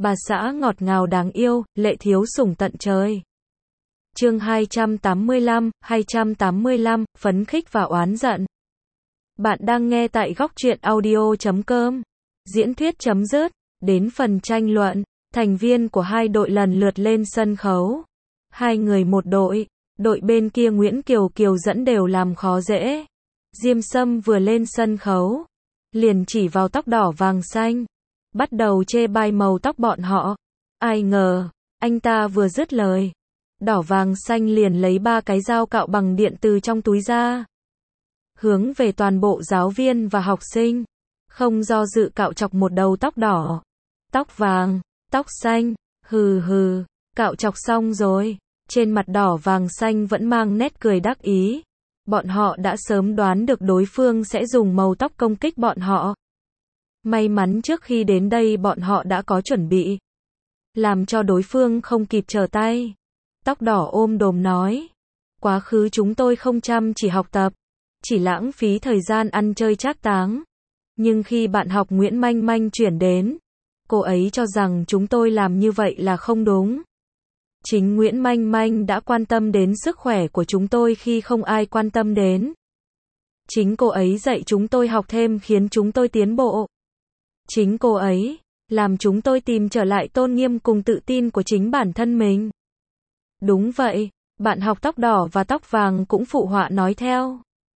bà xã ngọt ngào đáng yêu, lệ thiếu sủng tận trời. Chương 285, phấn khích và oán giận. Bạn đang nghe tại góc truyện audio.com. Diễn thuyết chấm dứt, đến phần tranh luận, thành viên của hai đội lần lượt lên sân khấu. Hai người một đội, đội bên kia Nguyễn Kiều Kiều dẫn đều làm khó dễ. Diêm Sâm vừa lên sân khấu, liền chỉ vào tóc đỏ vàng xanh, bắt đầu chê bai màu tóc bọn họ. Ai ngờ, anh ta vừa dứt lời, đỏ vàng xanh liền lấy 3 cái dao cạo bằng điện từ trong túi ra, hướng về toàn bộ giáo viên và học sinh, không do dự cạo chọc một đầu tóc đỏ, tóc vàng, tóc xanh. Hừ hừ, cạo chọc xong rồi, trên mặt đỏ vàng xanh vẫn mang nét cười đắc ý. Bọn họ đã sớm đoán được đối phương sẽ dùng màu tóc công kích bọn họ. May mắn trước khi đến đây bọn họ đã có chuẩn bị, làm cho đối phương không kịp trở tay. Tóc đỏ ôm đồm nói, quá khứ chúng tôi không chăm chỉ học tập, chỉ lãng phí thời gian ăn chơi trác táng. Nhưng khi bạn học Nguyễn Manh Manh chuyển đến, cô ấy cho rằng chúng tôi làm như vậy là không đúng. Chính Nguyễn Manh Manh đã quan tâm đến sức khỏe của chúng tôi khi không ai quan tâm đến. Chính cô ấy dạy chúng tôi học thêm khiến chúng tôi tiến bộ. Chính cô ấy làm chúng tôi tìm trở lại tôn nghiêm cùng tự tin của chính bản thân mình. Đúng vậy, bạn học tóc đỏ và tóc vàng cũng phụ họa nói theo.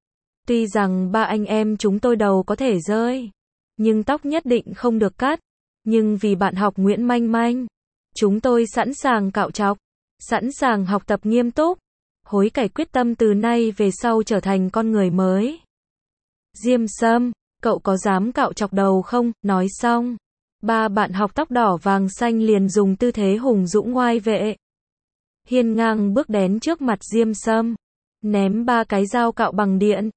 Tuy rằng ba anh em chúng tôi đầu có thể rơi, nhưng tóc nhất định không được cắt. Nhưng vì bạn học Nguyễn Manh Manh, chúng tôi sẵn sàng cạo chọc, sẵn sàng học tập nghiêm túc, hối cải quyết tâm từ nay về sau trở thành con người mới. Diêm Sâm, cậu có dám cạo chọc đầu không? Nói xong, ba bạn học tóc đỏ vàng xanh liền dùng tư thế hùng dũng ngoai vệ, hiên ngang bước đến trước mặt Diêm Sâm, ném 3 cái dao cạo bằng điện,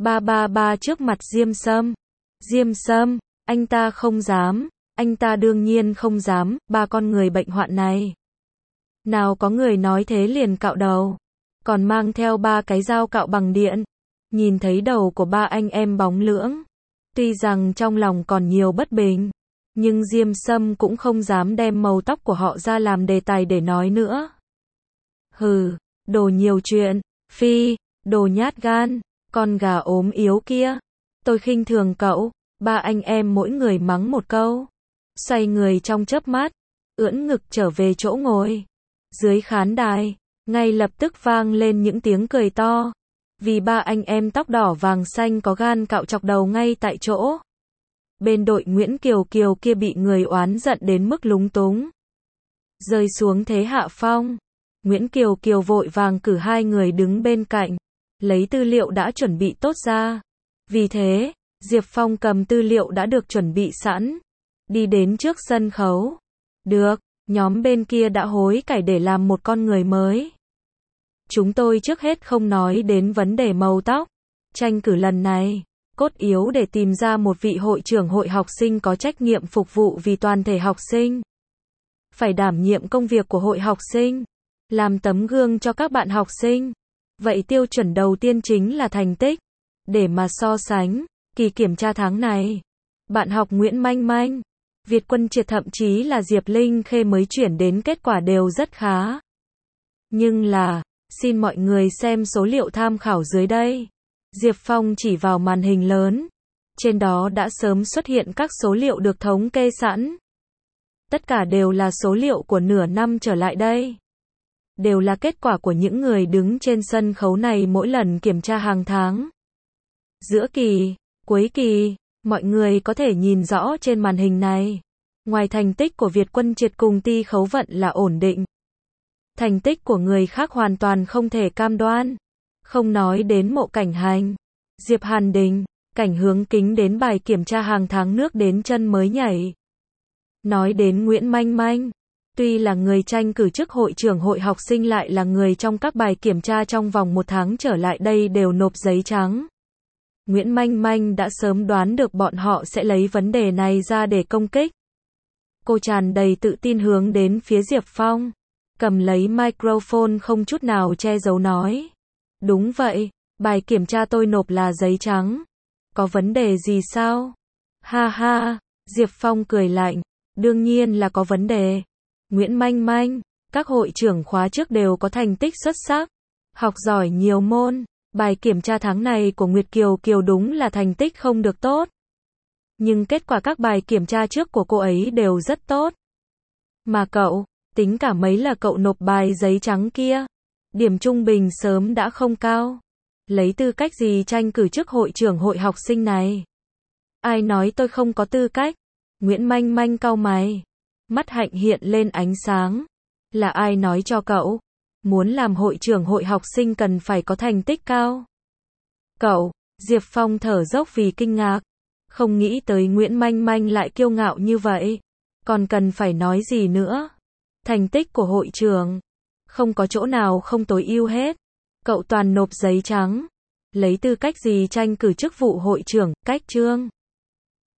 ba trước mặt Diêm Sâm. Diêm Sâm, anh ta không dám, anh ta đương nhiên không dám, ba con người bệnh hoạn này. Nào có người nói thế liền cạo đầu, còn mang theo 3 cái dao cạo bằng điện. Nhìn thấy đầu của ba anh em bóng lưỡng, tuy rằng trong lòng còn nhiều bất bình, nhưng Diêm Sâm cũng không dám đem màu tóc của họ ra làm đề tài để nói nữa. Hừ, đồ nhiều chuyện, phi, đồ nhát gan, con gà ốm yếu kia, tôi khinh thường cậu. Ba anh em mỗi người mắng một câu, xoay người trong chớp mắt, ưỡn ngực trở về chỗ ngồi. Dưới khán đài, ngay lập tức vang lên những tiếng cười to, vì ba anh em tóc đỏ vàng xanh có gan cạo chọc đầu ngay tại chỗ. Bên đội Nguyễn Kiều Kiều kia bị người oán giận đến mức lúng túng, rơi xuống thế hạ phong. Nguyễn Kiều Kiều vội vàng cử 2 người đứng bên cạnh, lấy tư liệu đã chuẩn bị tốt ra. Vì thế, Diệp Phong cầm tư liệu đã được chuẩn bị sẵn, đi đến trước sân khấu. Được, nhóm bên kia đã hối cải để làm một con người mới. Chúng tôi trước hết không nói đến vấn đề màu tóc. Tranh cử lần này, cốt yếu để tìm ra một vị hội trưởng hội học sinh có trách nhiệm phục vụ vì toàn thể học sinh. Phải đảm nhiệm công việc của hội học sinh, làm tấm gương cho các bạn học sinh. Vậy tiêu chuẩn đầu tiên chính là thành tích. Để mà so sánh, kỳ kiểm tra tháng này, bạn học Nguyễn Manh Manh, Việt Quân Triệt thậm chí là Diệp Linh Khê mới chuyển đến kết quả đều rất khá. Nhưng là, xin mọi người xem số liệu tham khảo dưới đây. Diệp Phong chỉ vào màn hình lớn, trên đó đã sớm xuất hiện các số liệu được thống kê sẵn. Tất cả đều là số liệu của nửa năm trở lại đây. Đều là kết quả của những người đứng trên sân khấu này mỗi lần kiểm tra hàng tháng. Giữa kỳ, cuối kỳ, mọi người có thể nhìn rõ trên màn hình này. Ngoài thành tích của Việt Quân Triệt cùng Ti Khấu Vận là ổn định, thành tích của người khác hoàn toàn không thể cam đoan. Không nói đến Mộ Cảnh Hành, Diệp Hàn Đình, Cảnh Hướng Kính đến bài kiểm tra hàng tháng nước đến chân mới nhảy. Nói đến Nguyễn Manh Manh, tuy là người tranh cử chức hội trưởng hội học sinh lại là người trong các bài kiểm tra trong vòng 1 tháng trở lại đây đều nộp giấy trắng. Nguyễn Manh Manh đã sớm đoán được bọn họ sẽ lấy vấn đề này ra để công kích. Cô tràn đầy tự tin hướng đến phía Diệp Phong, cầm lấy microphone không chút nào che giấu nói. Đúng vậy, bài kiểm tra tôi nộp là giấy trắng. Có vấn đề gì sao? Ha ha, Diệp Phong cười lạnh. Đương nhiên là có vấn đề. Nguyễn Manh Manh, các hội trưởng khóa trước đều có thành tích xuất sắc, học giỏi nhiều môn. Bài kiểm tra tháng này của Nguyệt Kiều Kiều đúng là thành tích không được tốt. Nhưng kết quả các bài kiểm tra trước của cô ấy đều rất tốt. Mà cậu, tính cả mấy là cậu nộp bài giấy trắng kia, điểm trung bình sớm đã không cao. Lấy tư cách gì tranh cử chức hội trưởng hội học sinh này? Ai nói tôi không có tư cách? Nguyễn Manh Manh cau mày. Mắt Hạnh hiện lên ánh sáng. Là ai nói cho cậu? Muốn làm hội trưởng hội học sinh cần phải có thành tích cao. Cậu, Diệp Phong thở dốc vì kinh ngạc. Không nghĩ tới Nguyễn Manh Manh lại kiêu ngạo như vậy. Còn cần phải nói gì nữa? Thành tích của hội trưởng không có chỗ nào không tối ưu hết. Cậu toàn nộp giấy trắng. Lấy tư cách gì tranh cử chức vụ hội trưởng, cách trương?